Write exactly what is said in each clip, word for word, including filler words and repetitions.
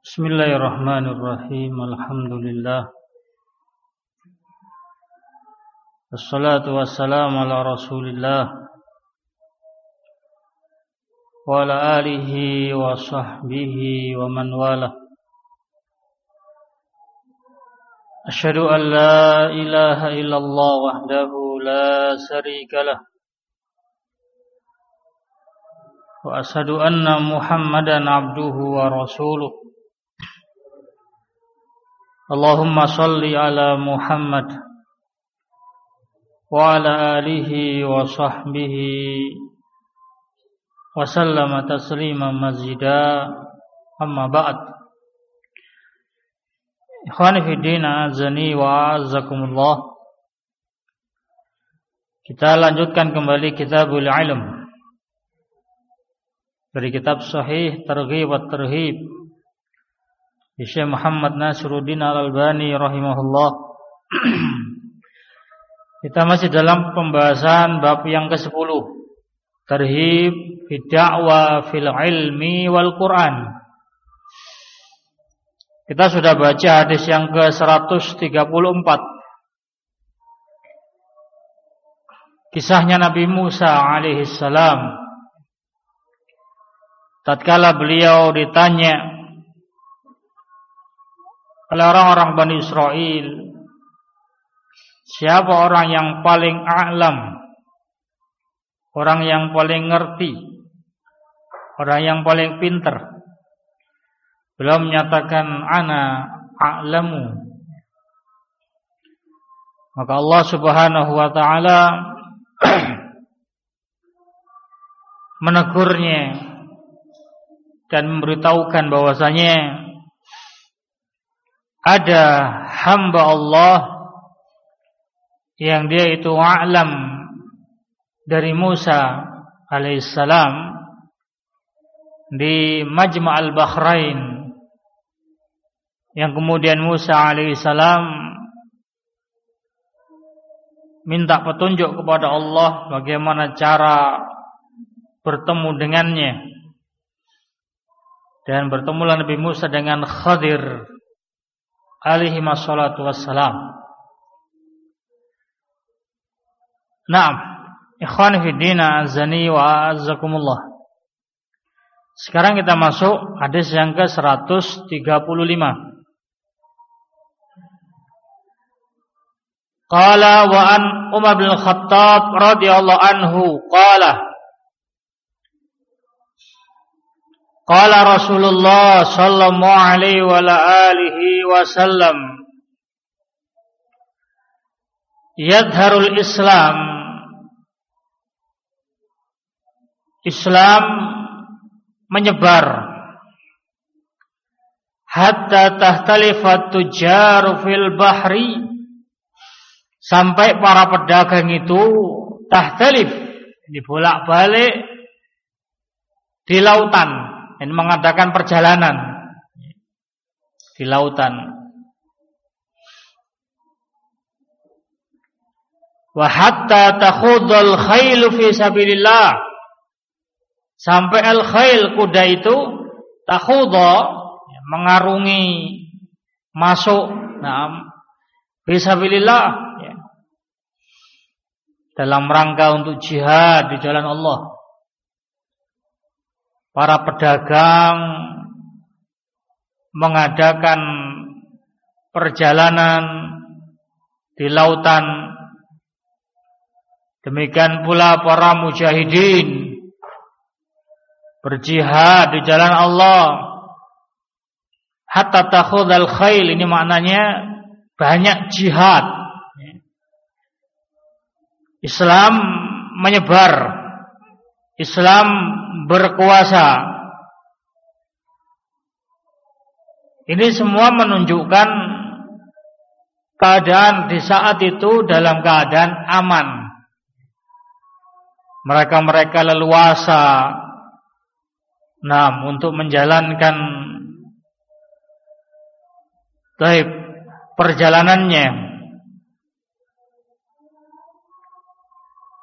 Bismillahirrahmanirrahim. Alhamdulillah. Wassalatu wassalamu ala Rasulillah wa ala alihi wa sahbihi wa man wala. Asyhadu an la ilaha illallah wahdahu la syarika lah. Wa asyhadu anna Muhammadan abduhu wa rasuluh. Allahumma salli ala Muhammad wa ala alihi wa sahbihi wa sallama taslima mazida, amma ba'd. Ikhwani fi din, azani wa azzakumullah. Kita lanjutkan kembali Kitabul Ilm dari kitab Sahih Targhib wa Tarhib Syekh Muhammad Nasiruddin Al-Albani rahimahullah. Kita masih dalam pembahasan bab yang kesepuluh, Tarhib fi da'wa fil ilmi wal Quran. Kita sudah baca hadis yang ke seratus tiga puluh empat. Kisahnya Nabi Musa alaihi salam. Tatkala beliau ditanya oleh orang-orang Bani Israel, siapa orang yang paling a'lam, orang yang paling ngerti, orang yang paling pintar? Beliau menyatakan, ana a'lamu. Maka Allah Subhanahu wa ta'ala menegurnya dan memberitahukan bahwasanya ada hamba Allah yang dia itu a'lam dari Musa alaihissalam di Majma' al-Bahrain, yang kemudian Musa alaihissalam minta petunjuk kepada Allah bagaimana cara bertemu dengannya, dan bertemulah Nabi Musa dengan Khadir alaihi wassalatu wassalam. Naam, ikhwan fi din, azani wa azzakumullah. Sekarang kita masuk hadis yang ke seratus tiga puluh lima. Qala wa an Umar bin Khattab radhiyallahu anhu qala Qala Rasulullah sallallahu alaihi wa alihi wasallam, yadharul Islam, Islam menyebar, hatta tahtalifat tujar fil bahri, sampai para pedagang itu tahtalif, dibolak-balik di lautan, dan mengadakan perjalanan di lautan. Wa hatta takhudul khailu fi sabilillah, sampai al-khail, kuda itu, takhudha, mengarungi, masuk, nah, fi sabilillah, ya, dalam rangka untuk jihad di jalan Allah. Para pedagang mengadakan perjalanan di lautan. Demikian pula para mujahidin berjihad di jalan Allah. Hatta takhudhal khail, ini maknanya banyak jihad. Islam menyebar, Islam berkuasa. Ini semua menunjukkan keadaan di saat itu dalam keadaan aman. Mereka-mereka leluasa, nah, untuk menjalankan baik perjalanannya.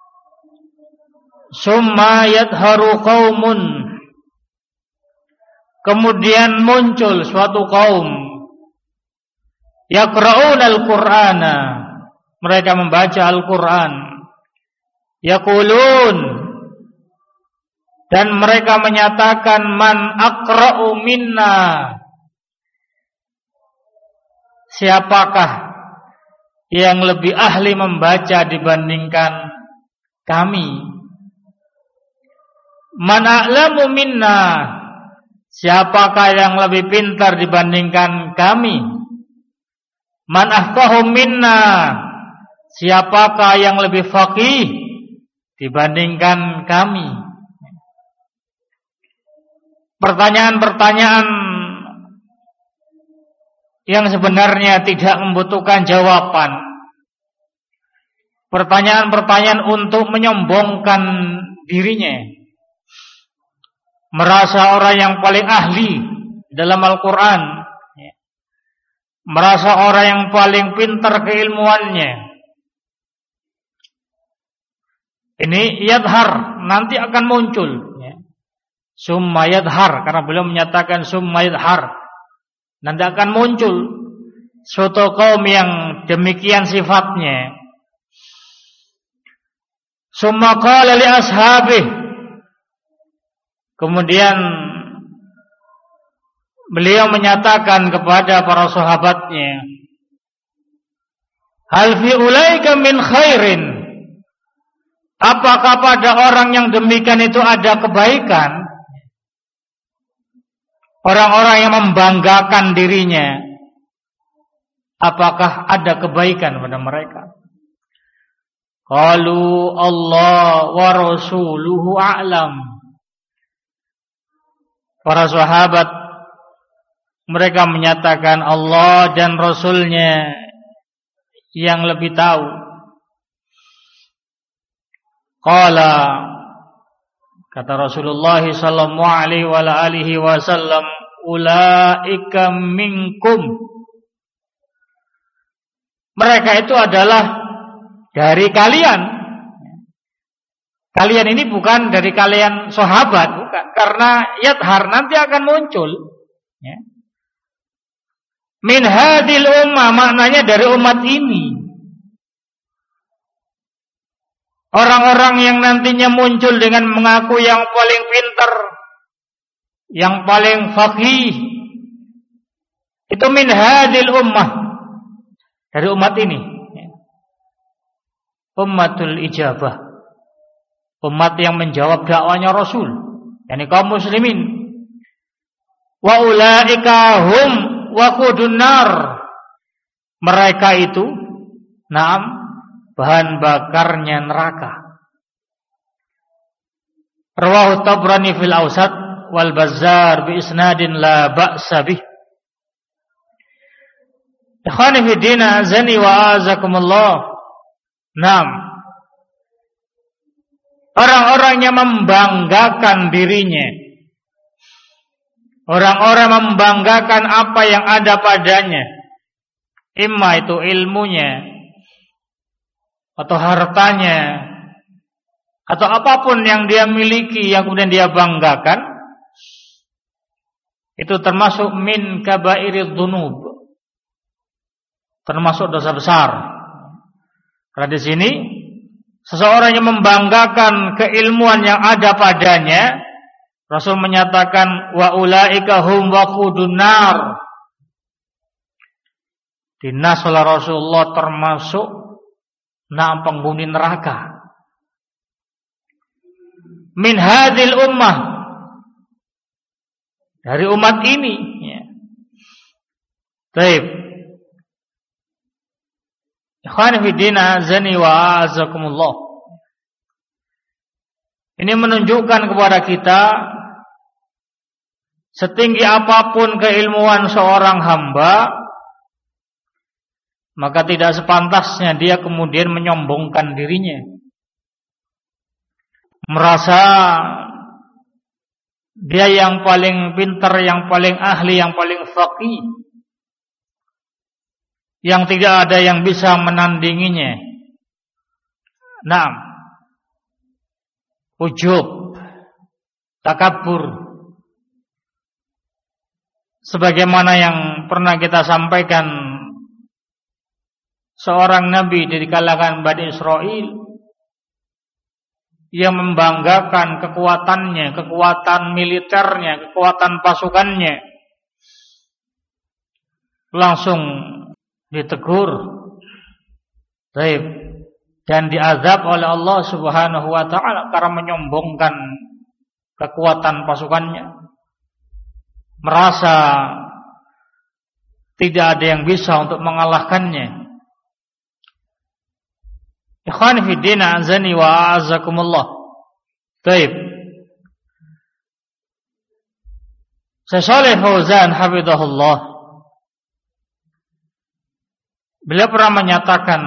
Summa yadharu qaumun, kemudian muncul suatu kaum yaqra'una al-Qur'ana, mereka membaca Al-Qur'an, yaqulun, dan mereka menyatakan man aqra'u minna, siapakah yang lebih ahli membaca dibandingkan kami. Man a'lamu minna, siapakah yang lebih pintar dibandingkan kami. Man afqahu minna, siapakah yang lebih faqih dibandingkan kami. Pertanyaan-pertanyaan yang sebenarnya tidak membutuhkan jawaban. Pertanyaan-pertanyaan untuk menyombongkan dirinya, merasa orang yang paling ahli dalam Al-Quran, merasa orang yang paling pintar keilmuannya. Ini yadhar, nanti akan muncul. Summa yadhar, karena beliau menyatakan summa yadhar, nanti akan muncul suatu kaum yang demikian sifatnya. Summa qala li ashabih, kemudian beliau menyatakan kepada para sahabatnya, hal fi ulaika min khairin, apakah pada orang yang demikian itu ada kebaikan? Orang-orang yang membanggakan dirinya, apakah ada kebaikan pada mereka? Qalu Allah wa rasuluhu a'lam. Para sahabat mereka menyatakan Allah dan Rasulnya yang lebih tahu. Qala, kata Rasulullah sallallahu alaihi wa alihi wasallam, ulaika minkum. Mereka itu adalah dari kalian. Kalian ini bukan dari kalian sahabat, bukan. Karena yadhar nanti akan muncul. Ya. Min hadil ummah, maknanya dari umat ini. Orang-orang yang nantinya muncul dengan mengaku yang paling pintar, yang paling faqih, itu min hadil ummah, dari umat ini. Ummatul ijabah, umat yang menjawab dakwanya Rasul, yakni kaum muslimin. Wa ulaika hum waqudun nar, mereka itu naam bahan bakarnya neraka. Rawahu Tabrani fil Awsat wal Bazzar bi isnadin la ba'sa bih. Ikhwani fi din, azani wa azakumullah. Naam, orang-orang yang membanggakan dirinya, orang-orang membanggakan apa yang ada padanya, imma itu ilmunya, atau hartanya, atau apapun yang dia miliki yang kemudian dia banggakan, itu termasuk min kabairid dzunub, termasuk dosa besar. Karena di sini seseorang yang membanggakan keilmuan yang ada padanya, Rasul menyatakan wa ulaika hum waqudun nar. Dinas oleh Rasulullah termasuk enam penghuni neraka. Min hadil ummah, dari umat ini. Ya. Baik. Ikhwan fi din, azani wa azakumullah. Ini menunjukkan kepada kita, setinggi apapun keilmuan seorang hamba, maka tidak sepantasnya dia kemudian menyombongkan dirinya, merasa dia yang paling pintar, yang paling ahli, yang paling faqih, yang tidak ada yang bisa menandinginya. Naam, ujub, takabur, sebagaimana yang pernah kita sampaikan, seorang nabi dari kalangan Bani Israel yang membanggakan kekuatannya, kekuatan militernya, kekuatan pasukannya, langsung ditegur, baik, dan diazab oleh Allah Subhanahu wa taala karena menyombongkan kekuatan pasukannya, merasa tidak ada yang bisa untuk mengalahkannya. Ikhwan fi din, azani wa a'azakumullah. Baik. Syekh Shalih Fauzan hafizahullah, beliau pernah menyatakan,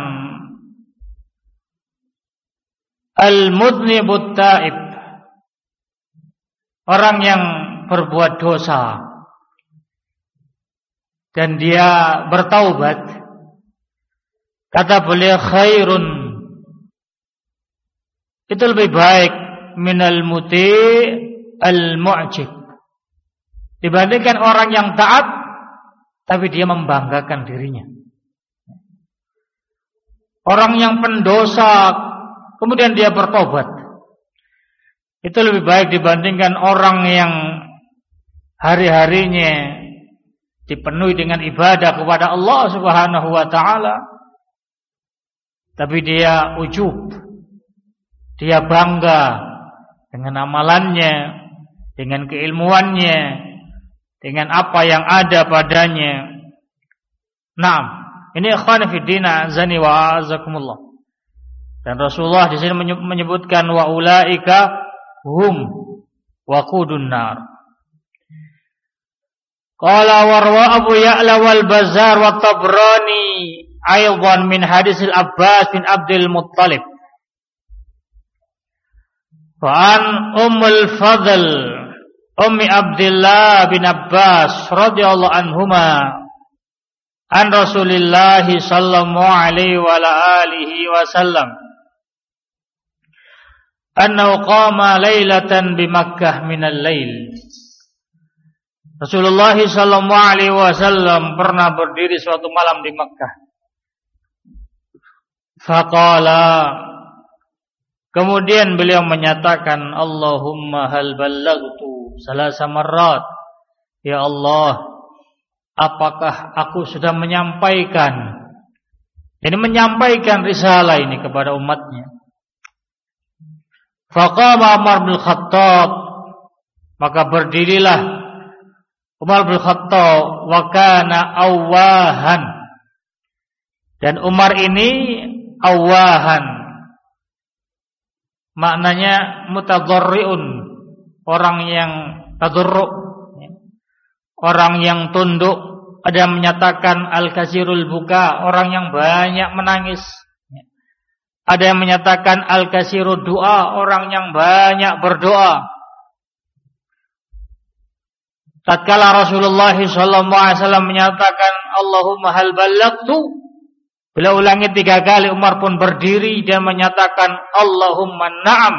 al-mudhnibut taib, orang yang berbuat dosa dan dia bertaubat, kata beliau, khairun, itu lebih baik minal muti al-mu'jib, dibandingkan orang yang taat tapi dia membanggakan dirinya. Orang yang pendosa kemudian dia bertobat, itu lebih baik dibandingkan orang yang hari-harinya dipenuhi dengan ibadah kepada Allah Subhanahu wa taala, tapi dia ujub, dia bangga dengan amalannya, dengan keilmuannya, dengan apa yang ada padanya. Naam, ini ikhwan fi din, azani wa azakumullah. Dan Rasulullah di sini menyebutkan wa ulaika hum waqudun nar. Qala warwa Abu Ya'la wal Bazzar wa Tabrani aidan min hadis al-Abbas bin Abdul Muttalib. Wa an Ummul Fadl Ummi Abdullah bin Abbas radhiyallahu anhuma an Rasulillah sallallahu alaihi wa alihi wasallam annahu qama lailatan bi Makkah minal lail. Rasulullah sallallahu alaihi wasallam pernah berdiri suatu malam di Makkah. Faqala, kemudian beliau menyatakan, Allahumma hal ballaghtu salasa marrat, ya Allah, apakah aku sudah menyampaikan, jadi menyampaikan risalah ini kepada umatnya. Faqama Umar bin Khattab, maka berdirilah Umar bin Khattab, wa kana awahan, dan Umar ini awahan, maknanya mutadarriun, orang yang tadarru', orang yang tunduk. Ada yang menyatakan al-kasirul buka, orang yang banyak menangis. Ada yang menyatakan al-kasirud doa, orang yang banyak berdoa. Tatkala Rasulullah sallallahu alaihi wasallam menyatakan Allahumma hal ballaghtu, beliau ulangi tiga kali, Umar pun berdiri dan menyatakan Allahumma na'am.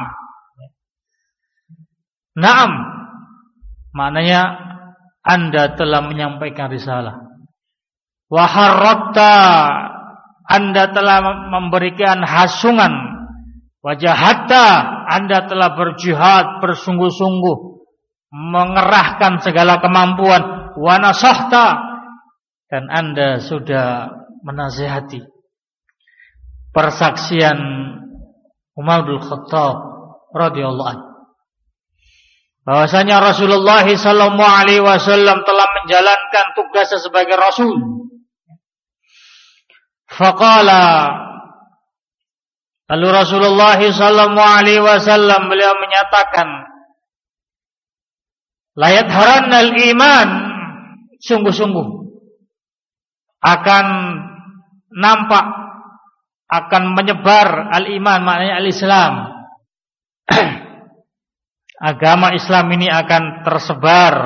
Na'am, maknanya Anda telah menyampaikan risalah. Wa harratta, Anda telah memberikan hasungan. Wa jahatta, Anda telah berjihad bersungguh-sungguh, mengerahkan segala kemampuan. Wa nasahta, dan Anda sudah menasihati. Persaksian Umar bin Khattab radhiyallahu anhu, bahwasanya Rasulullah sallallahu alaihi wasallam telah menjalankan tugasnya sebagai rasul. Faqala, lalu Rasulullah sallallahu alaihi wasallam beliau menyatakan, la yadharannal iman, sungguh-sungguh akan nampak, akan menyebar al-iman, maknanya al-Islam. Agama Islam ini akan tersebar,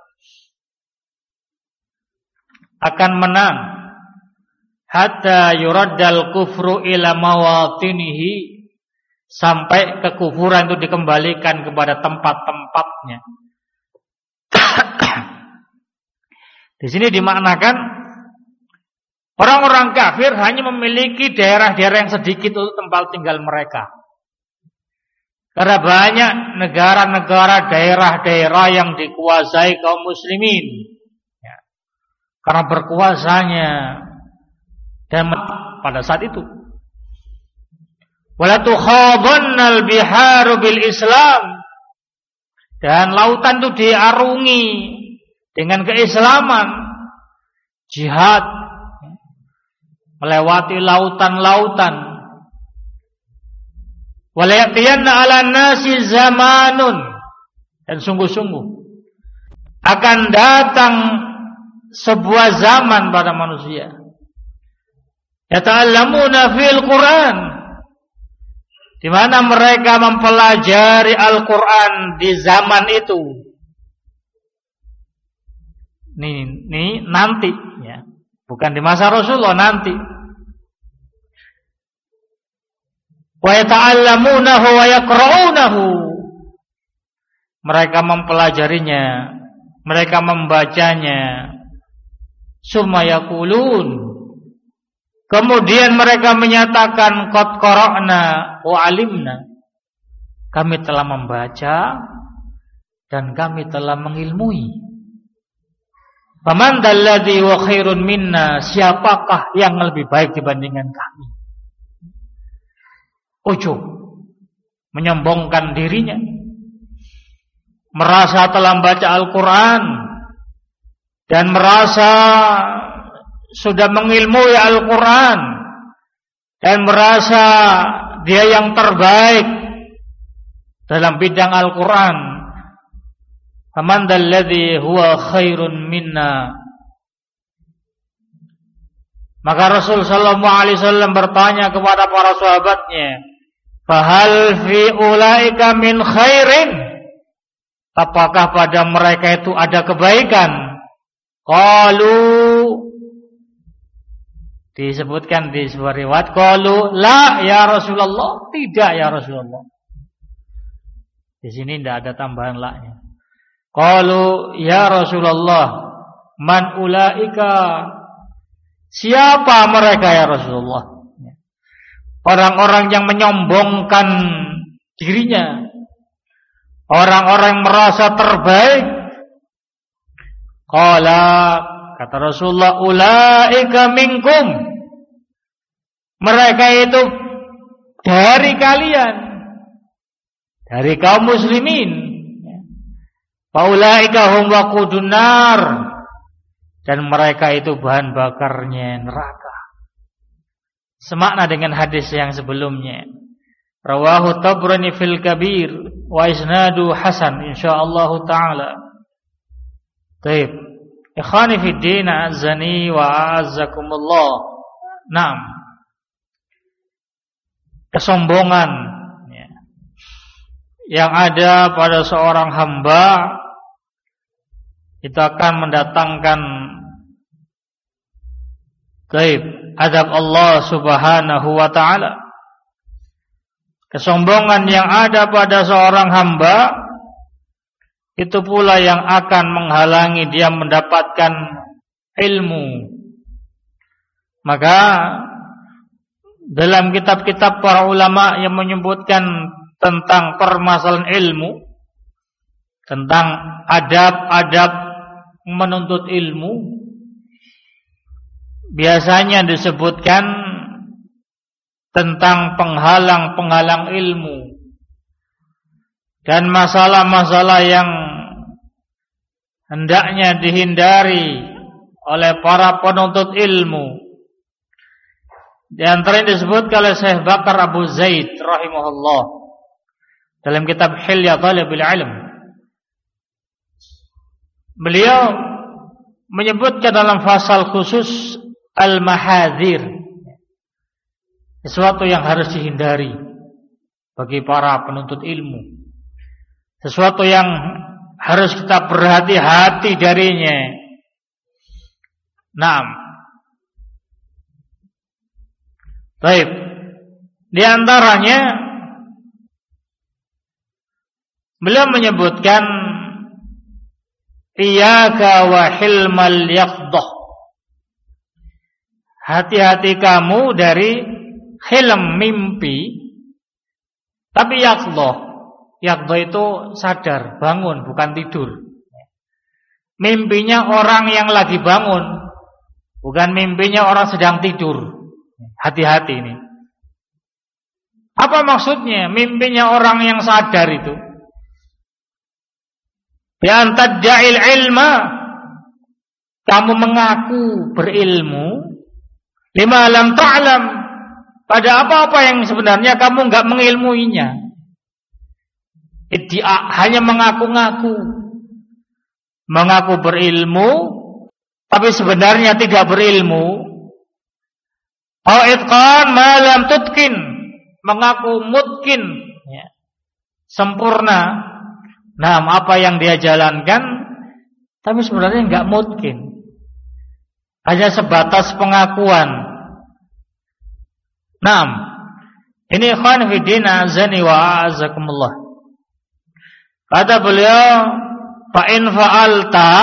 akan menang, hatta yuraddal kufru ila mawatinihi, sampai kekufuran itu dikembalikan kepada tempat-tempatnya. Di sini dimaknakan orang-orang kafir hanya memiliki daerah-daerah yang sedikit untuk tempat tinggal mereka. Karena banyak negara-negara, daerah-daerah yang dikuasai kaum muslimin. Ya. Karena berkuasanya dan pada saat itu. Wala tukhadhannal biharu bil Islam. Dan lautan itu diarungi dengan keislaman, jihad, melewati lautan-lautan. Wala ya'tiyanna 'alan nasi zamanun, dan sungguh-sungguh akan datang sebuah zaman pada manusia. Yata'allamuna fil Qur'an, di mana mereka mempelajari Al-Qur'an di zaman itu. Ini, ini nanti, ya. Bukan di masa Rasulullah, nanti. Wa yata'allamunahu wa yaqra'unahu. Mereka mempelajarinya, mereka membacanya. Summa yaqulun, kemudian mereka menyatakan qad qara'na wa 'alimna. Kami telah membaca dan kami telah mengilmui. Faman dalladzi wa khairun minna, siapakah yang lebih baik dibandingkan kami? Ujub, menyombongkan dirinya, merasa telah membaca Al-Quran dan merasa sudah mengilmui Al-Quran dan merasa dia yang terbaik dalam bidang Al-Quran. Faman dalladzi huwa khairun minna. Maka Rasul sallallahu alaihi wasallam bertanya kepada para sahabatnya, fahal fi ulaika min khairin? Apakah pada mereka itu ada kebaikan? Qalu, disebutkan di sebuah riwayat, qalu la ya Rasulullah, tidak ya Rasulullah. Di sini tidak ada tambahan la-nya. Qalu ya Rasulullah, man ulaika? Siapa mereka ya Rasulullah? Orang-orang yang menyombongkan dirinya, orang-orang yang merasa terbaik. Qala, kata Rasulullah, ulaika minkum. Mereka itu dari kalian, dari kaum muslimin. Faulaika hum waqudun nar, dan mereka itu bahan bakarnya neraka. Semakna dengan hadis yang sebelumnya. Rawahu Tabrani fil Kabir wa isnadu hasan insyaallah taala. Baik. Ikhwani fid din, azani wa azzakumullah. Naam. Kesombongan ya, yang ada pada seorang hamba itu akan mendatangkan gaib, azab Allah subhanahu wa ta'ala. Kesombongan yang ada pada seorang hamba itu pula yang akan menghalangi dia mendapatkan ilmu. Maka dalam kitab-kitab para ulama yang menyebutkan tentang permasalahan ilmu, tentang adab-adab menuntut ilmu, biasanya disebutkan tentang penghalang-penghalang ilmu dan masalah-masalah yang hendaknya dihindari oleh para penuntut ilmu. Di antara yang disebutkan oleh Syekh Bakar Abu Zaid rahimahullah dalam kitab Hilya Thalibul Ilm. Beliau menyebutkan dalam fasal khusus al-mahadzir, sesuatu yang harus dihindari bagi para penuntut ilmu, sesuatu yang harus kita berhati-hati darinya. Naam. Baik. Di antaranya beliau menyebutkan Iyyaka wa hilmal yaqdah. Hati-hati kamu dari hilm, mimpi. Tapi yaqdah, yaqdah itu sadar, bangun, bukan tidur. Mimpinya orang yang lagi bangun, bukan mimpinya orang sedang tidur. Hati-hati ini. Apa maksudnya? Mimpinya orang yang sadar itu. Ya antadja'il ilma, kamu mengaku berilmu, lima lam ta'lam, pada apa-apa yang sebenarnya kamu enggak mengilmuinya. Iddia, hanya mengaku-ngaku, mengaku berilmu, tapi sebenarnya tidak berilmu. Au itqan ma lam tutqin, mengaku mutkin, ya, sempurna. Nah, apa yang dia jalankan, tapi sebenarnya enggak mungkin. Hanya sebatas pengakuan. Nah, ini ikhwan fiddin azani wa azakumullah. Kata beliau, fa in fa'alta,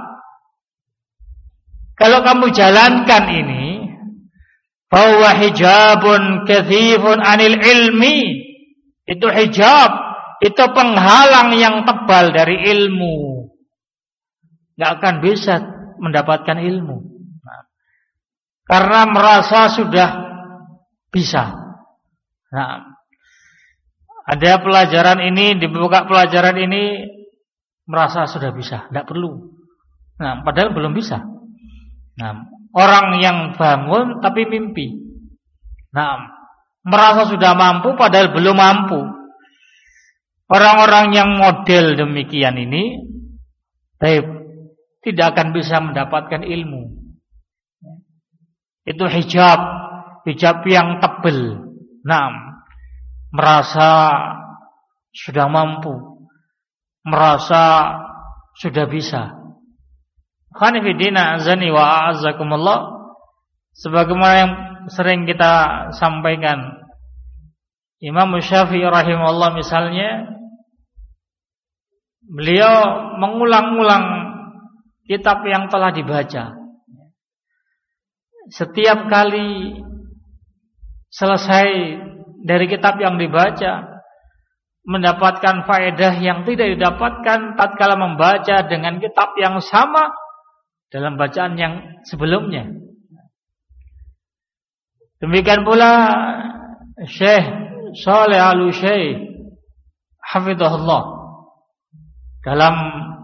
kalau kamu jalankan ini, fa huwa hijabun kathifun anil ilmi. Itu hijab, itu penghalang yang tebal dari ilmu. Gak akan bisa mendapatkan ilmu. Nah, karena merasa sudah bisa. Nah, ada pelajaran ini, dibuka pelajaran ini, merasa sudah bisa, tidak perlu. Nah, padahal belum bisa. Nah, orang yang bangun tapi mimpi. Nah, merasa sudah mampu padahal belum mampu. Orang-orang yang model demikian ini tidak akan bisa mendapatkan ilmu. Itu hijab, hijab yang tebal. Nah, merasa sudah mampu, merasa sudah bisa. Khanifidina azani wa a'azakumullah. Sebagaimana yang sering kita sampaikan, Imam Syafi'i rahimahullah misalnya, beliau mengulang-ulang kitab yang telah dibaca. Setiap kali selesai dari kitab yang dibaca, mendapatkan faedah yang tidak didapatkan tatkala membaca dengan kitab yang sama dalam bacaan yang sebelumnya. Demikian pula Syekh Shalih Al-Utsaimin hafizahullah dalam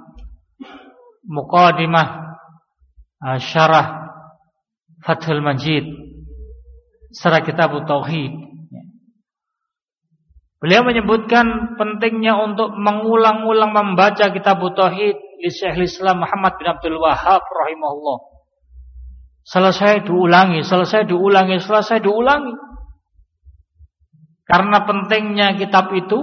muqaddimah syarah Fathul Majid syarah kitab Tauhid, beliau menyebutkan pentingnya untuk mengulang-ulang membaca kitab Tauhid li Syekhul Islam Muhammad bin Abdul Wahhab rahimahullah. Selesai diulangi, selesai diulangi, selesai diulangi. Karena pentingnya kitab itu,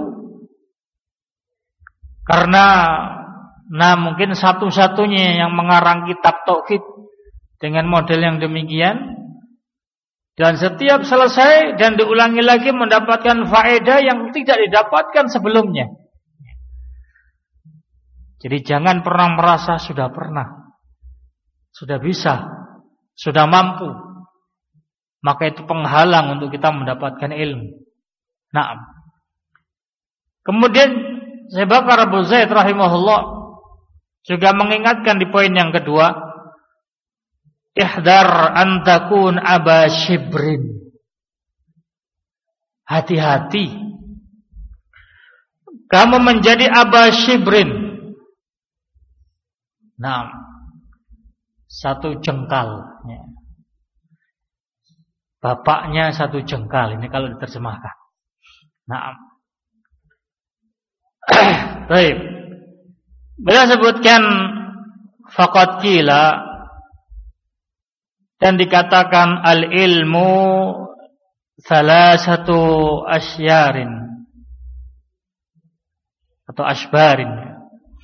karena nah mungkin satu-satunya yang mengarang kitab Tauhid dengan model yang demikian, dan setiap selesai dan diulangi lagi mendapatkan faedah yang tidak didapatkan sebelumnya. Jadi jangan pernah merasa sudah pernah, sudah bisa, sudah mampu. Maka itu penghalang untuk kita mendapatkan ilmu. Nah, kemudian Syekh Bakar Abu Zaid rahimahullah juga mengingatkan di poin yang kedua, ihdar an takun aba shibrin. Hati-hati kamu menjadi aba shibrin. Nah, satu jengkal, bapaknya satu jengkal, ini kalau diterjemahkan. Nah, baik. Beliau sebutkan faqad qila, dan dikatakan al ilmu salasatu asyarin atau asbarin.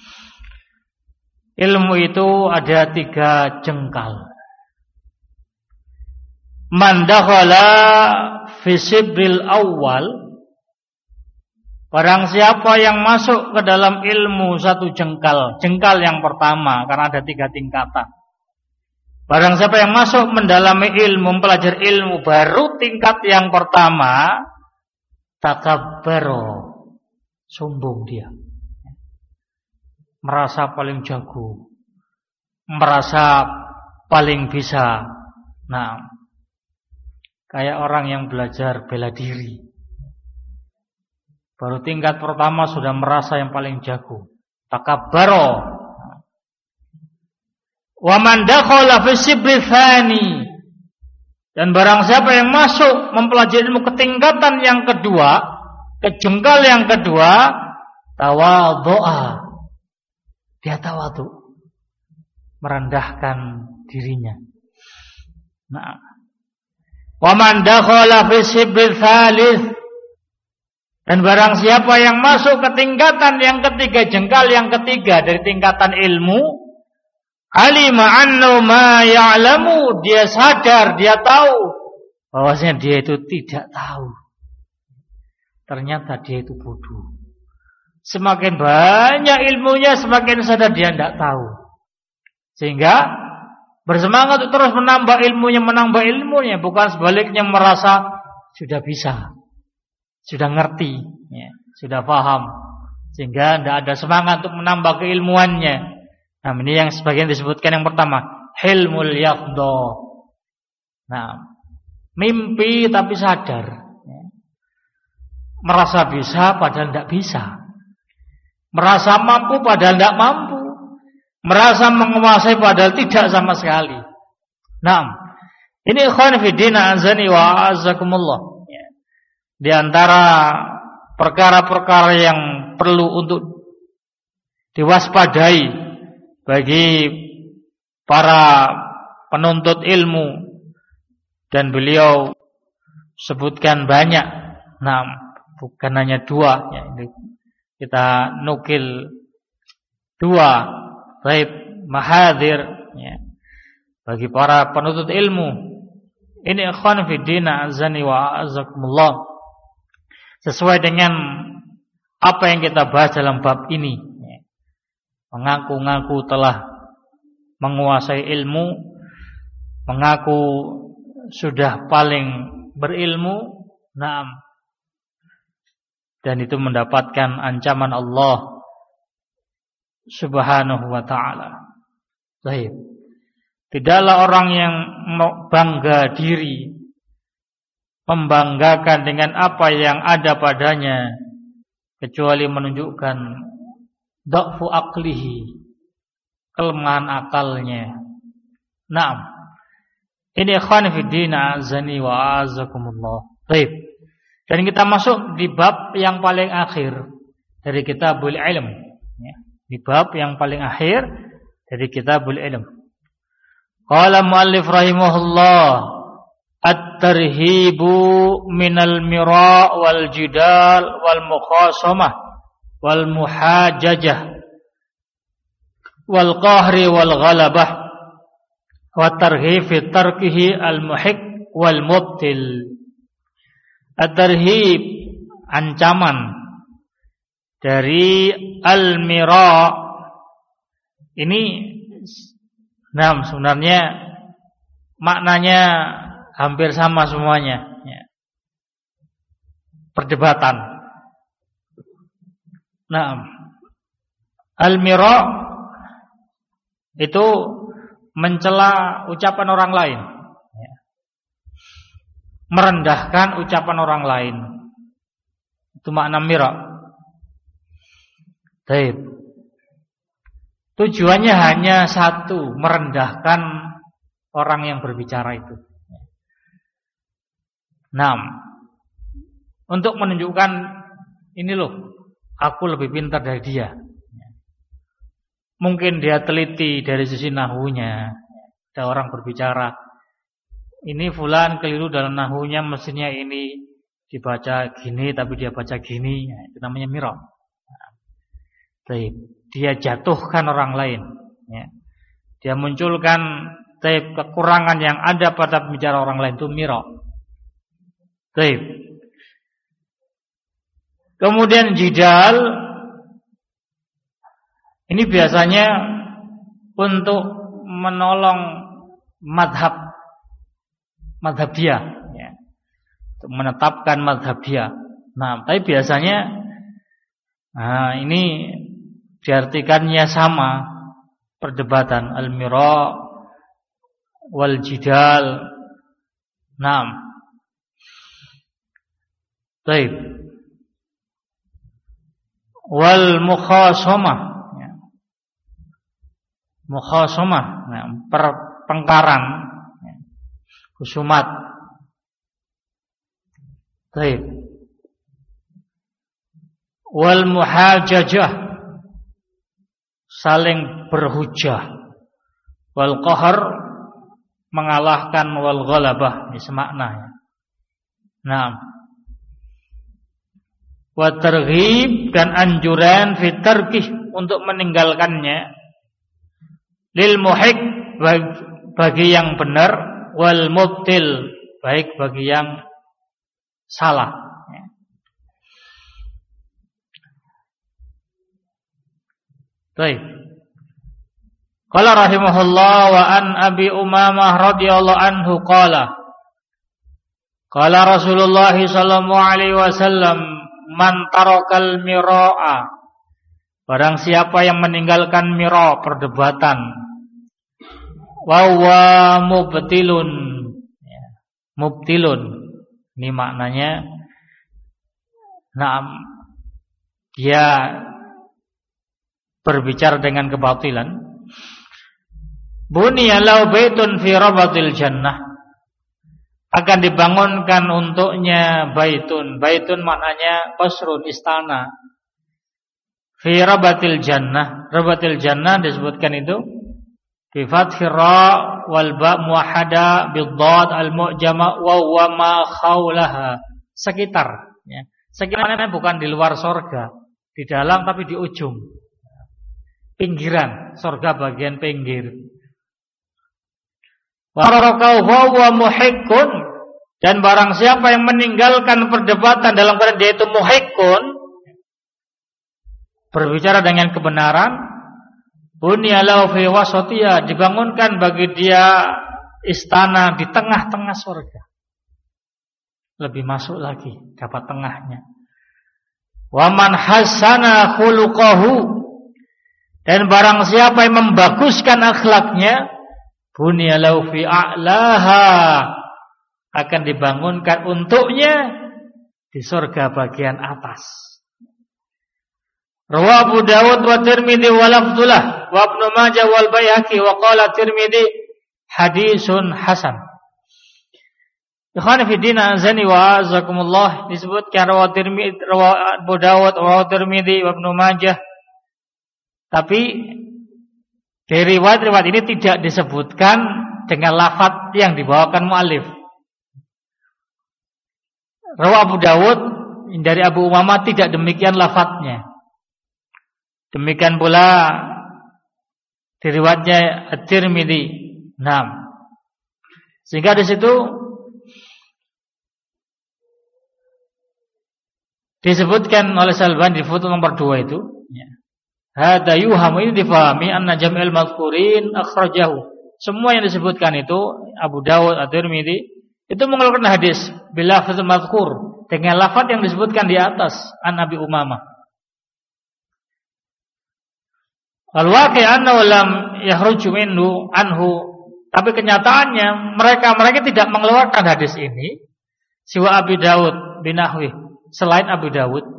Ilmu itu ada tiga jengkal. Man dakhala fi sibril awal, Barang siapa yang masuk ke dalam ilmu satu jengkal, jengkal yang pertama, karena ada tiga tingkatan. Barang siapa yang masuk mendalami ilmu, mempelajari ilmu baru tingkat yang pertama, takabbaro, sombong dia. Merasa paling jago, merasa paling bisa. Nah, kayak orang yang belajar bela diri. Baru tingkat pertama sudah merasa yang paling jago. Takabbaro. Wa man dakhala fi sibri tsani. Dan barang siapa yang masuk mempelajari ilmu ke tingkatan yang kedua, ke jengkal yang kedua, tawadhu'a. Dia tawadhu. Merendahkan dirinya. Nah, wa man dakhala fi sibri tsalits. Dan barang siapa yang masuk ke tingkatan yang ketiga, jengkal yang ketiga dari tingkatan ilmu, alima annahu ma ya'lamu, dia sadar, dia tahu bahwasanya dia itu tidak tahu. Ternyata dia itu bodoh. Semakin banyak ilmunya, semakin sadar dia tidak tahu. Sehingga bersemangat untuk terus menambah ilmunya, menambah ilmunya, bukan sebaliknya merasa sudah bisa, sudah ngerti, ya, sudah paham, sehingga tidak ada semangat untuk menambah keilmuannya. Nah, ini yang sebagian disebutkan yang pertama, hilmul yaqdha. Nah, mimpi tapi sadar, ya. Merasa bisa padahal tidak bisa, merasa mampu padahal tidak mampu, merasa menguasai padahal tidak sama sekali. Nah, ini ikhwan fillah azani wa azakumullah. Di antara perkara-perkara yang perlu untuk diwaspadai bagi para penuntut ilmu, dan beliau sebutkan banyak. Nah, bukan hanya dua, ya, kita nukil dua, baik mahadir, ya, bagi para penuntut ilmu. Ini ikhwan fillah azani wa azakumullah. Sesuai dengan apa yang kita bahas dalam bab ini, mengaku-ngaku telah menguasai ilmu, mengaku sudah paling berilmu, naam, dan itu mendapatkan ancaman Allah Subhanahu wa ta'ala. Baik. Tidaklah orang yang bangga diri, membanggakan dengan apa yang ada padanya, kecuali menunjukkan dha'fu aqlihi, kelemahan akalnya. Naam. Ini ikhwan fillah azani wa azakumullah. Baik. Dan kita masuk di bab yang paling akhir dari kitabul ilm, ya. Di bab yang paling akhir dari kitabul ilm. Qala muallif rahimahullah, at-tarhibu minal mira' wal jidal wal mukhasamah wal muhajajah wal qahri wal ghalabah wa tarhib fi tarkihi al muhik wal mubtil. At-tarhib, ancaman dari al mira'. Ini nah sebenarnya maknanya hampir sama semuanya, ya. Perdebatan. Nah, al-mira' itu mencela ucapan orang lain, ya. Merendahkan ucapan orang lain. Itu makna mira'. Baik. Tujuannya hanya satu, merendahkan orang yang berbicara itu. Nah, untuk menunjukkan ini loh, aku lebih pintar dari dia. Mungkin dia teliti dari sisi nahwunya. Ada orang berbicara, ini fulan keliru dalam nahwunya, mestinya ini dibaca gini tapi dia baca gini. Itu namanya mira'. Baik, dia jatuhkan orang lain, ya. Dia munculkan taib kekurangan yang ada pada pembicara orang lain, itu mira'. Taib. Kemudian jidal ini biasanya untuk menolong madhab madhabiyah, ya, untuk menetapkan madhabiyah. Nah, tapi biasanya, nah ini diartikannya sama, perdebatan al-mira wal jidal. Nah, baik. Wal mukhasamah, ya. Mukhasamah, nah, pertengkaran, ya. Husumat. Baik. Wal muhajajah, saling berhujah. Wal qahr, mengalahkan. Wal ghalabah, ini semakna, ya. Nah, wa targhib, dan anjuran fi tarkih, untuk meninggalkannya. Lil muhiq, bagi yang benar. Wal mubtil, baik bagi yang salah. Baik. Qala rahimahullah wa an Abi Umamah radhiyallahu anhu qala qala Rasulullah sallallahu alaihi wasallam man tarakal mira'a, barang siapa yang meninggalkan mira, perdebatan, wa huwa mubtilun, ya, mubtilun ini maknanya, nah, dia berbicara dengan kebatilan. Buniya lahu baitun fi rabatil jannah, akan dibangunkan untuknya baitun. Baitun maknanya qasrun, istana. Fi rabatil jannah, rabatil jannah disebutkan itu bi fathir ra wal ba muwahhada bid dad al mu'jama wa huwa ma khaulaha, sekitar, ya. Sekitarnya bukan di luar surga, di dalam, tapi di ujung. Pinggiran, surga bagian pinggir. Wa tarakau huwa muhiqqun, dan barang siapa yang meninggalkan perdebatan dalam keadaan dia itu muhiqqun, berbicara dengan kebenaran, bunya lahu fi wasatiha, dibangunkan bagi dia istana di tengah-tengah surga. Lebih masuk lagi, dapat tengahnya. Wa man hasana khuluquhu, dan barang siapa yang membaguskan akhlaknya, bunya lahu fi a'laha, akan dibangunkan untuknya di surga bagian atas. Rawahu Abu Dawud wa Tirmidzi wa lafdzulah wa Ibnu Majah wal Baihaqi wa qala Tirmidzi hadisun hasan. Ikhwan fi din azani wa azakumullah, disebutkan rawahu Tirmidzi, rawahu Abu Dawud, rawahu Tirmidzi wa Ibnu Majah. Tapi dari riwayat-riwayat ini tidak disebutkan dengan lafaz yang dibawakan muallif. Rawahu Abu Dawud dari Abu Umamah tidak demikian lafaznya. Demikian pula di riwayatnya At-Tirmidzi. Naam. Sehingga di situ disebutkan oleh Salban di foto nomor dua itu, ya. Hada yuhamu, ini difahami anna jam'il mazkurin akhrajahu. Semua yang disebutkan itu Abu Dawud, At-Tirmidzi itu mengeluarkan hadis bila lafaz mazkur dengan lafaz yang disebutkan di atas an Abi Umamah. Al-waqi' annahu lam yakhruju minhu anhu, tapi kenyataannya mereka mereka tidak mengeluarkan hadis ini siwa Abi Dawud binahwi, selain Abu Dawud.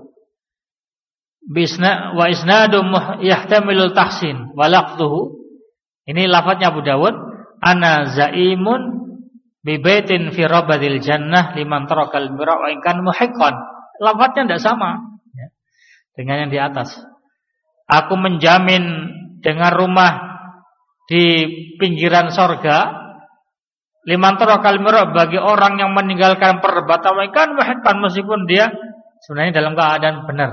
Bisna wa isnadu yahtamilul tahsin wa lafdhuhu, ini lafadznya Abu Dawud, ana zaimun bi baitin fi rabadil jannah liman tarakal mira wa in kan muhiqqan. Lafadznya tidak sama, ya, dengan yang di atas. Aku menjamin dengan rumah di pinggiran sorga, liman tarakal mira, bagi orang yang meninggalkan perdebatan wa in kan muhiqqan, meskipun dia sebenarnya dalam keadaan benar.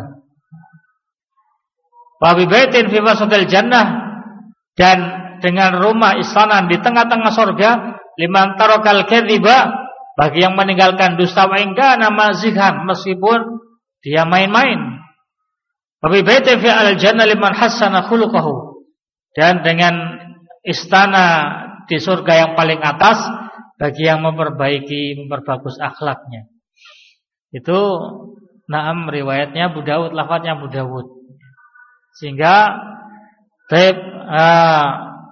Wa bi baitin fi wasatil jannah, dan dengan rumah istana di tengah-tengah surga, liman tarakal kadhiba, bagi yang meninggalkan dusta wa in kana mazihan, meskipun dia main-main. Wa bi baitin fi al-jannah liman hassana khuluquhu. Dan dengan istana di surga yang paling atas bagi yang memperbaiki, memperbagus akhlaknya. Itu naam riwayatnya Abu Dawud, lafadznya Abu Dawud. Sehingga taib uh,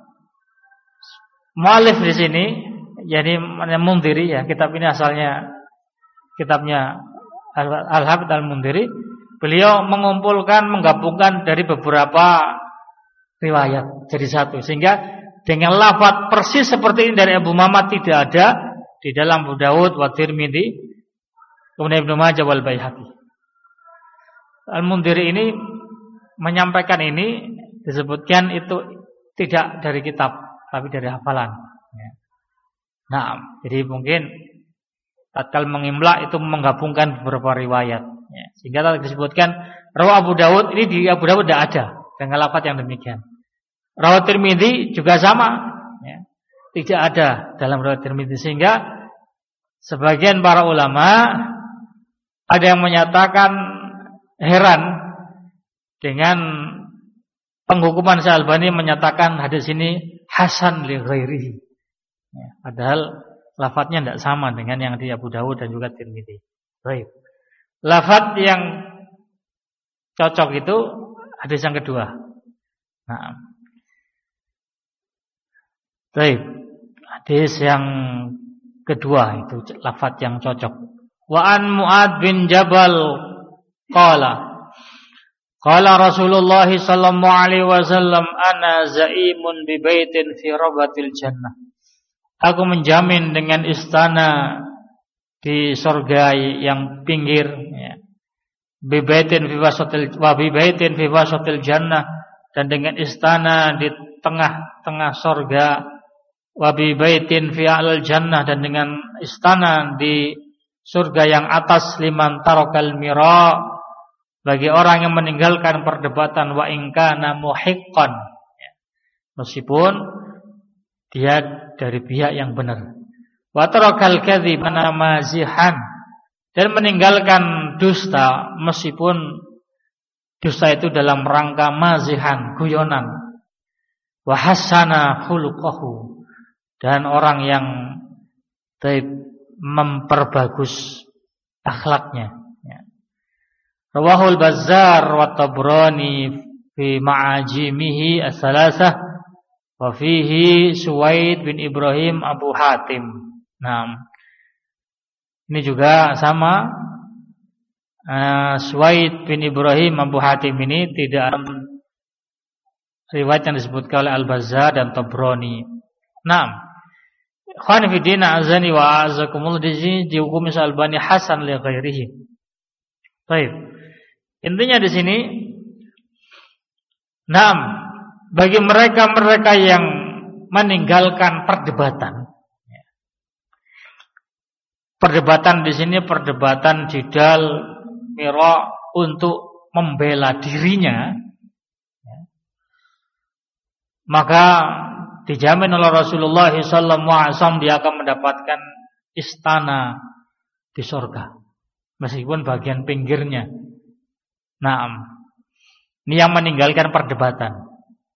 mu'alif di sini, jadi Mundhiri ya, kitab ini asalnya kitabnya Al-Hafidz Al-Mundhiri. Beliau mengumpulkan, menggabungkan dari beberapa riwayat jadi satu, sehingga dengan lafaz persis seperti ini dari Abu Muhammad tidak ada di dalam Abu Dawud wa Tirmidzi, kemudian Ibnu Majah wal Baihaqi. Al-Mundhiri ini menyampaikan ini disebutkan itu tidak dari kitab tapi dari hafalan. Nah, jadi mungkin tatkala mengimla itu menggabungkan beberapa riwayat. Sehingga tadi disebutkan rawi Abu Dawud, ini di Abu Dawud tidak ada dengan lafaz yang demikian. Rawi Tirmidzi juga sama, ya, tidak ada dalam rawi Tirmidzi, sehingga sebagian para ulama ada yang menyatakan heran dengan penghukuman Syalbani menyatakan hadis ini hasan li ghairihi. Ya, padahal lafadznya tidak sama dengan yang di Abu Dawud dan juga Tirmidzi. Baik. Lafadz yang cocok itu hadis yang kedua. Nah, baik. Hadis yang kedua itu lafadz yang cocok. Wa an Mu'ad bin Jabal qala qala Rasulullah sallallahu alaihi wasallam ana zaimun bi baitin fi rabatil jannah. Aku menjamin dengan istana di surga yang pinggir, ya. Bi baitin fi wasatil wa bi baitin fi wasatil jannah, dan dengan istana di tengah-tengah surga, wa bi baitin fi a'lal jannah, dan dengan istana di surga yang atas, liman tarakal mira, bagi orang yang meninggalkan perdebatan, wa in kana muhiqqan, ya. Meskipun dia dari pihak yang benar. Wa tarakal kadhib mazihan, dan meninggalkan dusta meskipun dusta itu dalam rangka mazihan, guyonan. Wa hasana khuluquhu, dan orang yang taib memperbagus akhlaknya, ya. Rawahul Bazzar wa Tabrani fi ma'ajimihi as-salasah wa fihi Suwaid bin Ibrahim Abu Hatim. Nah, ini juga sama. uh, Suwaid bin Ibrahim Abu Hatim ini tidak riwayat yang disebutkan oleh Al-Bazzar dan Tabrani. Nah, khani fi din azani wa azakumullah, di sini dihukumi Al-Albani hasan li ghairihi. Baik. Intinya di sini, nah, bagi mereka-mereka yang meninggalkan perdebatan. Perdebatan di sini perdebatan jidal mira untuk membela dirinya, maka dijamin oleh Rasulullah sallallahu alaihi wasallam dia akan mendapatkan istana di surga meskipun bagian pinggirnya. Naam. Ini yang meninggalkan perdebatan.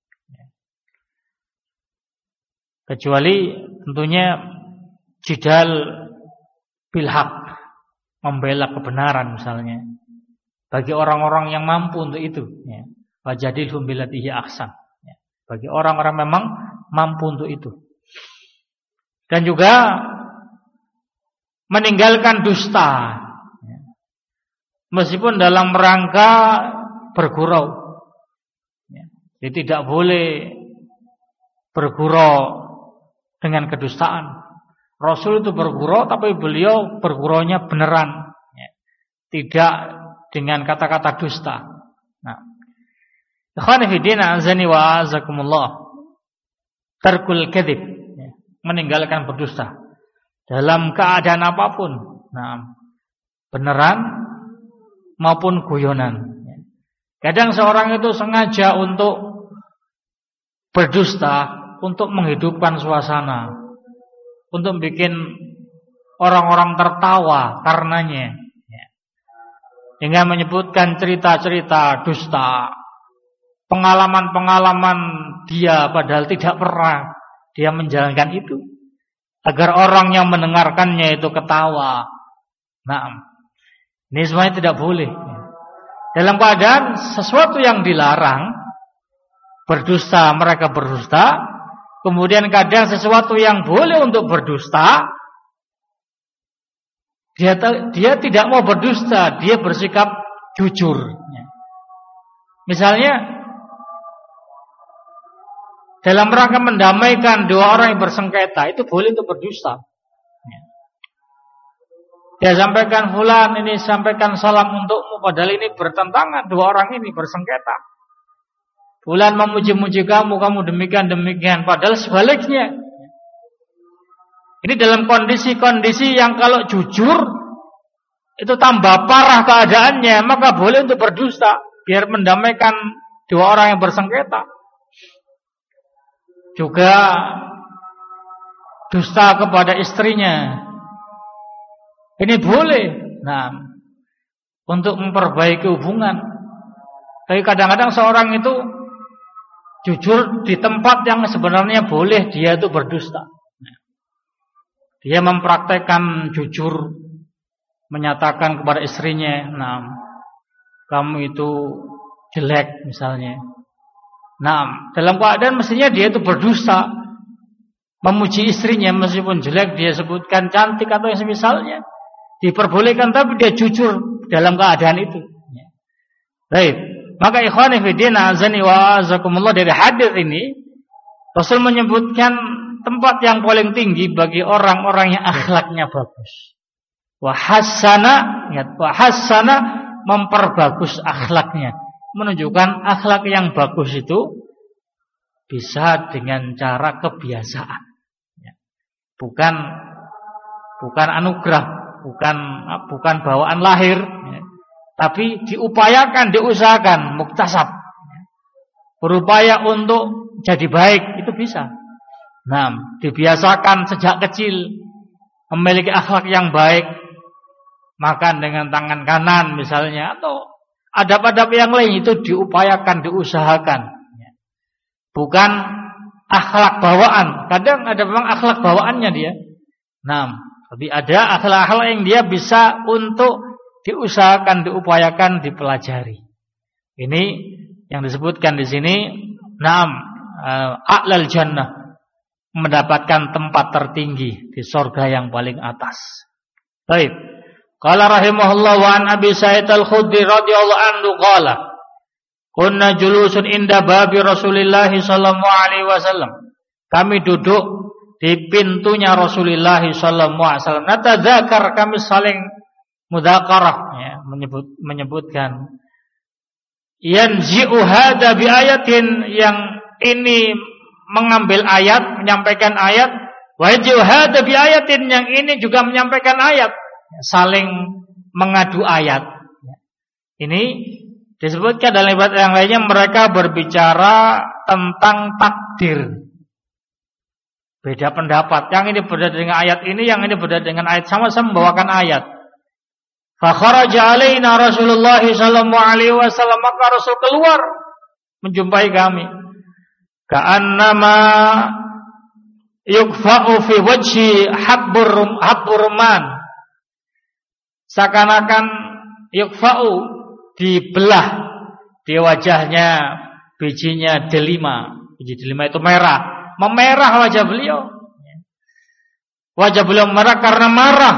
Kecuali tentunya jidal bilhaq, membela kebenaran misalnya, bagi orang-orang yang mampu untuk itu, ya. Wajadilhum billatihi ahsan, ya. Bagi orang-orang memang mampu untuk itu. Dan juga meninggalkan dusta, ya. Meskipun dalam rangka bergurau, ya. Jadi tidak boleh bergurau dengan kedustaan. Rasul itu bergurau, tapi beliau berguraunya beneran, ya. Tidak dengan kata-kata dusta. Nah, ikhwani fi din azani wa azakumullah, tarkul kadzib, ya. Meninggalkan berdusta dalam keadaan apapun, nah, beneran maupun guyonan, ya. Kadang seorang itu sengaja untuk berdusta untuk menghidupkan suasana, untuk bikin orang-orang tertawa karenanya, ya. dengan menyebutkan cerita-cerita dusta, pengalaman-pengalaman dia padahal tidak pernah dia menjalankan itu, agar orang yang mendengarkannya itu ketawa. Nah, ini semuanya tidak boleh. Dalam keadaan sesuatu yang dilarang, berdusta, mereka berdusta. Kemudian kadang sesuatu yang boleh untuk berdusta, dia dia tidak mau berdusta, dia bersikap jujur. Misalnya dalam rangka mendamaikan dua orang yang bersengketa, itu boleh untuk berdusta. Dia sampaikan, fulan ini sampaikan salam untukmu, padahal ini bertentangan, dua orang ini bersengketa. Fulan memuji-muji kamu, kamu demikian-demikian, padahal sebaliknya. Ini dalam kondisi-kondisi yang kalau jujur itu tambah parah keadaannya, maka boleh untuk berdusta biar mendamaikan dua orang yang bersengketa. Juga dusta kepada istrinya, ini boleh. Nah, untuk memperbaiki hubungan. Tapi kadang-kadang seorang itu jujur di tempat yang sebenarnya boleh dia itu berdusta. Dia mempraktekkan jujur, menyatakan kepada istrinya, nah, kamu itu jelek misalnya. Nah, dalam keadaan mestinya dia itu berdusta, memuji istrinya meskipun jelek, dia sebutkan cantik atau yang semisalnya, diperbolehkan, tapi dia jujur dalam keadaan itu. Baik, maka ikhwani fillah azani wa azakumullah, dari hadis ini Rasul menyebutkan tempat yang paling tinggi bagi orang-orang yang akhlaknya bagus. Wa hasana, ingat, wa hasana, memperbagus akhlaknya. Menunjukkan akhlak yang bagus itu bisa dengan cara kebiasaan, bukan bukan anugerah, bukan bukan bawaan lahir, tapi diupayakan, diusahakan, muktasab, berupaya untuk jadi baik, itu bisa. Nah, dibiasakan sejak kecil memiliki akhlak yang baik, makan dengan tangan kanan misalnya, atau adab-adab yang lain itu diupayakan, diusahakan. Bukan akhlak bawaan. Kadang ada memang akhlak bawaannya dia. Nah, tapi ada akhlak-akhlak yang dia bisa untuk diusahakan, diupayakan, dipelajari. Ini yang disebutkan di sini, naam, a'lal jannah, mendapatkan tempat tertinggi di surga yang paling atas. Baik. Qala rahimahullah wa an Abi Sa'id Al-Khudri radhiyallahu anhu qala kunna julusun inda babi Rasulillah sallallahu alaihi wasallam. Kami duduk di pintunya Rasulullah sallallahu alaihi wasallam. Natadzakar, kami saling mudzakarah, ya, menyebut menyebutkan yanzi'u hadza bi ayatin, yang ini mengambil ayat, menyampaikan ayat, wa yanzi'u hadza bi ayatin, yang ini juga menyampaikan ayat. Saling mengadu ayat. Ini disebutkan dalam ayat yang lainnya, mereka berbicara tentang takdir. Beda pendapat. Yang ini berbeda dengan ayat ini, yang ini berbeda dengan ayat, sama-sama membawakan ayat. Fa kharaja alaina Rasulullah sallallahu alaihi wasallam, maka Rasul keluar menjumpai kami. Ka'annama yukfa'u fi wajhi habbur habburman. Seakan-akan yukfa'u, dibelah di wajahnya bijinya delima. Biji delima itu merah, memerah wajah beliau. Wajah beliau merah karena marah.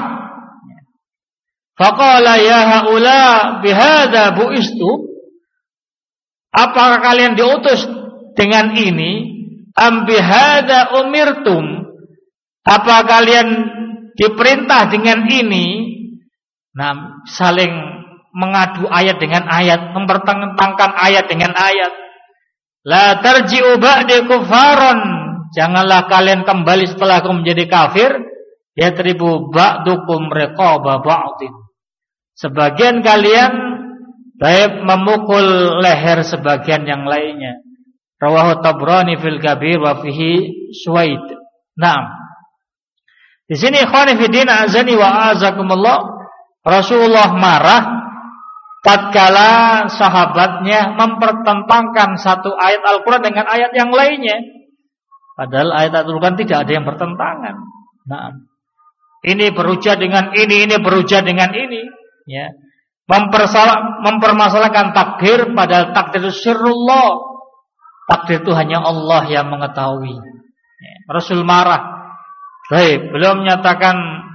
Faqala ya haula bihadza bu'istu, apakah kalian diutus dengan ini? Am bihadza umirtum, apa kalian diperintah dengan ini? Nah, saling mengadu ayat dengan ayat, mempertentangkan ayat dengan ayat. La tarji'u ba'di kufaron, janganlah kalian kembali setelah aku menjadi kafir. Ya tribu ba'dukum riqaba ba'din, sebagian kalian baik memukul leher sebagian yang lainnya. Rawahu Tabrani fil Kabir wa fihi Suwaid. Naam. Di sini ikhwani fi din azani wa azakumullah, Rasulullah marah tatkala sahabatnya mempertentangkan satu ayat Al-Quran dengan ayat yang lainnya, padahal ayat Al-Quran tidak ada yang bertentangan. Nah, ini berhujjah dengan ini, ini berhujjah dengan ini, ya. Mempermasalahkan takdir, padahal takdir itu sirrullah. Takdir itu hanya Allah yang mengetahui. Ya. Rasul marah. Baik, belum menyatakan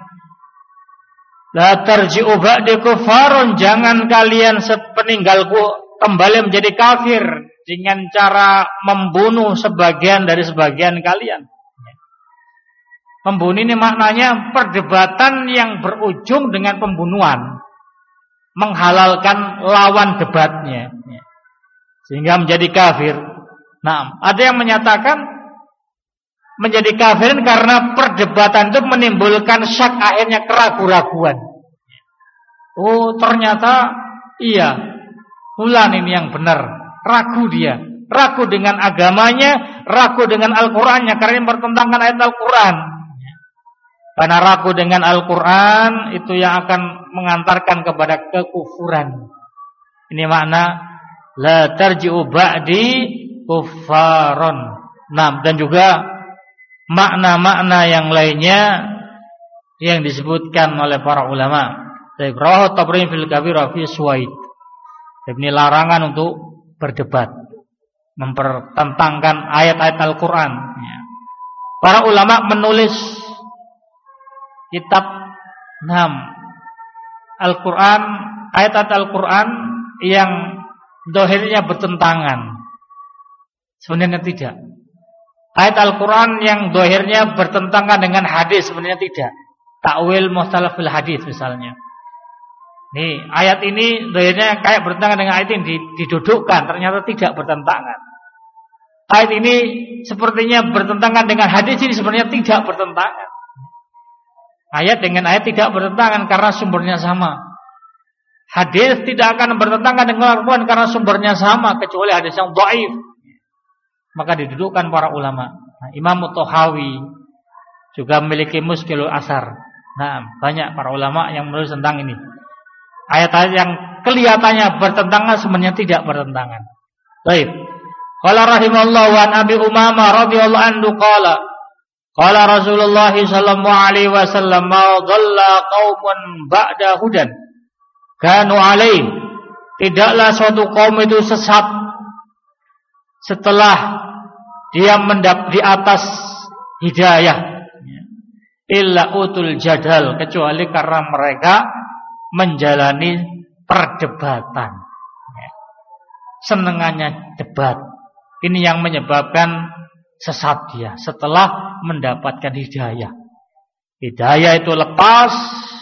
la tarji'u ba'di kufarun, jangan kalian sepeninggalku kembali menjadi kafir dengan cara membunuh sebagian dari sebagian kalian. Membunuh ini maknanya perdebatan yang berujung dengan pembunuhan, menghalalkan lawan debatnya sehingga menjadi kafir. Nah, ada yang menyatakan menjadi kafir karena perdebatan itu menimbulkan syak, akhirnya keraguan-raguan. Oh, ternyata iya, fulan ini yang benar. Ragu dia, ragu dengan agamanya, ragu dengan Al-Qur'annya karena bertentangan ayat Al-Qur'an. Karena ragu dengan Al-Qur'an itu yang akan mengantarkan kepada kekufuran. Ini makna la tarji'u ba'di kuffaron. Nah, dan juga makna-makna yang lainnya yang disebutkan oleh para ulama. Rawahu Tabrani fil Kabir fi Suwaid. Ini larangan untuk berdebat, mempertentangkan ayat-ayat Al-Qur'an. Para ulama menulis kitab enam Al-Qur'an, ayat-ayat Al-Qur'an yang zahirnya bertentangan. Sebenarnya tidak. Ayat Al-Quran yang zahirnya bertentangan dengan hadis sebenarnya tidak. Takwil mukhtalafil hadis misalnya. Nih, ayat ini zahirnya kayak bertentangan dengan ayat ini, didudukkan, ternyata tidak bertentangan. Ayat ini sepertinya bertentangan dengan hadis, ini sebenarnya tidak bertentangan. Ayat dengan ayat tidak bertentangan karena sumbernya sama. Hadis tidak akan bertentangan dengan Al-Quran karena sumbernya sama, kecuali hadis yang dhaif. Maka didudukkan para ulama. Nah, Imam At-Tahawi juga memiliki Mushkilul Asar. Nah, banyak para ulama yang menulis tentang ini. Ayat-ayat yang kelihatannya bertentangan sebenarnya tidak bertentangan. Baik. Qala rahimallahu an Abi Umamah radhiyallahu anhu qala qala Rasulullah sallallahu alaihi wasallam ma dhalla qaumun ba'da hudan kanu alaihi. Tidaklah suatu kaum itu sesat setelah dia mendap di atas hidayah, illa utul jadal, kecuali karena mereka menjalani perdebatan, senengannya debat. Ini yang menyebabkan sesat dia setelah mendapatkan hidayah. Hidayah itu lepas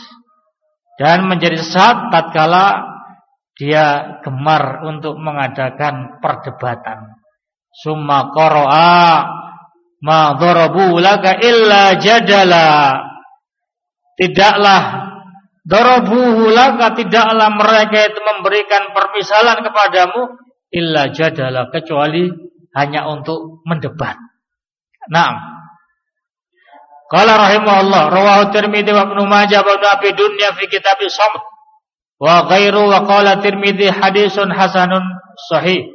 dan menjadi sesat tatkala dia gemar untuk mengadakan perdebatan. Summa qara'a ma darabu laka illa jadala. Tidaklah darabuhu laka, tidaklah mereka itu memberikan permisalan kepadamu illa jadala, kecuali hanya untuk mendebat. Naam. Qala rahimahullah rawahu Tirmidzi wa Ibnu Majah wa Abi Dunya fi kitab as-Shamt wa ghairu wa qala Tirmidzi hadisun hasanun sahih.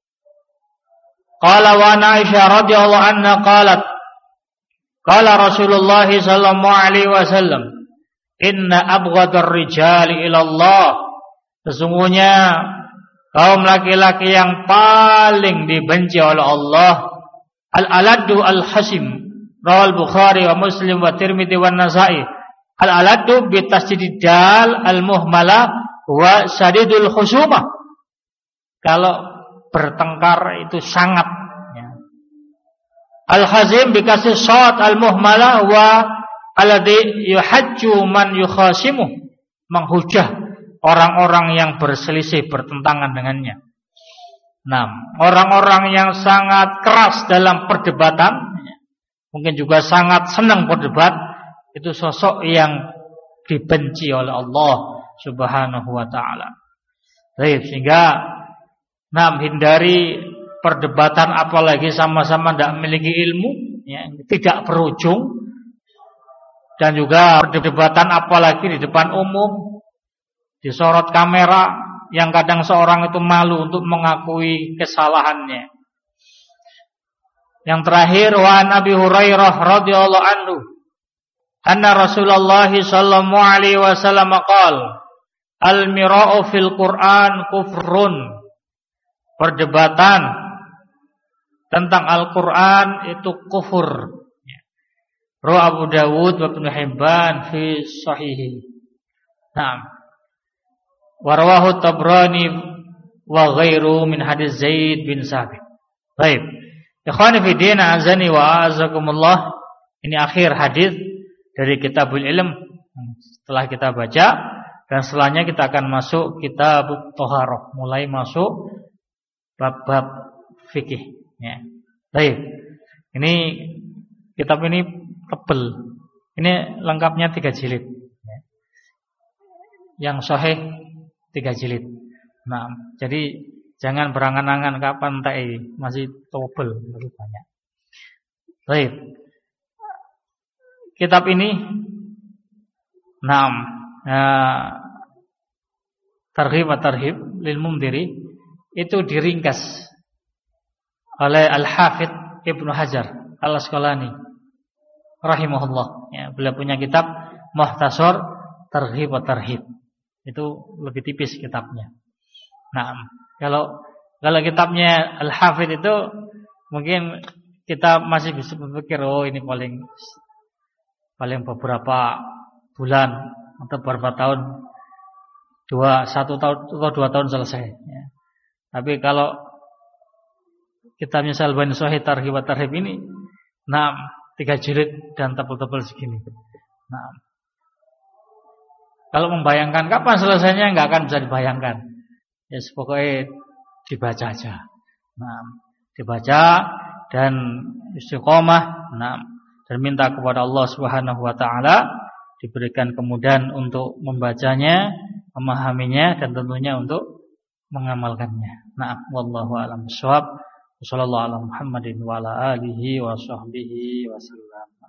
Qala wa Aisyah radhiyallahu anha qalat qala Rasulullah sallallahu alaihi wasallam inna abghadar rijali ila Allah, sesungguhnya kaum laki-laki yang paling dibenci oleh Allah al-aladdu al-hasim, rawal Bukhari wa Muslim wa Tirmidzi wa Nasa'i. Al-aladdu bi tasdidid dal al-muhmala wa sadidul khusumah. Kalau bertengkar itu sangat, ya. Al-hazim bikasih shad al-muhmala wa alladhi yuhajju man yukhasimu, menghujah orang-orang yang berselisih bertentangan dengannya. Nah, orang-orang yang sangat keras dalam perdebatan, mungkin juga sangat senang berdebat, itu sosok yang dibenci oleh Allah Subhanahu wa taala. Baik, sehingga nah, hindari perdebatan apalagi sama-sama tidak memiliki ilmu, ya, tidak berujung, dan juga perdebatan apalagi di depan umum, disorot kamera, yang kadang seorang itu malu untuk mengakui kesalahannya. Yang terakhir, wa an Abi Hurairah radhiyallahu anhu anna Rasulullah sallallahu alaihi wasallam qala al-mira'u fil Qur'an kufrun. Perdebatan tentang Al-Qur'an itu kufur. Rawi Abu Dawud wa Ibnu Hibban fi sahihi. Naam. Wa rawahu Tabrani wa ghairu min hadis Zaid bin Sabit. Baik. Ikhwani fi din azani wa azakumullah. Ini akhir hadis dari Kitabul Ilm. Setelah kita baca dan setelahnya kita akan masuk kitab Thaharah, mulai masuk bab-bab fikih ya. Baik. Ini kitab ini tebal. Ini lengkapnya tiga jilid. Yang sahih tiga jilid. Nah, jadi jangan berangan-angan kapan tai masih tebal, lebih banyak. Baik. Kitab ini enam Nah, Targhib wa Tarhib lil Mundhiri itu diringkas oleh Al-Hafidz Ibnu Hajar Al-Asqalani rahimahullah. Ya, beliau punya kitab Mukhtasar Targhib wa Tarhib. Itu lebih tipis kitabnya. Nah, kalau kalau kitabnya Al-Hafidz itu mungkin kita masih bisa berpikir oh ini paling paling beberapa bulan atau beberapa tahun, dua satu tahun atau dua tahun selesai. Ya. Tapi kalau kita misal Bani Sahih Targhib wa Tarhib ini, nah tiga jilid dan tebal-tebal segini. Nah, kalau membayangkan kapan selesainya nggak akan bisa dibayangkan. Ya pokoknya dibaca aja. Nah, dibaca dan istiqomah. Nah, dan minta kepada Allah Subhanahu Wa Taala diberikan kemudahan untuk membacanya, memahaminya, dan tentunya untuk mengamalkannya. Nah, wallahu a'lam bishawab. Wassallallahu ala Muhammadin wa ala alihi wa sahbihi wasallam.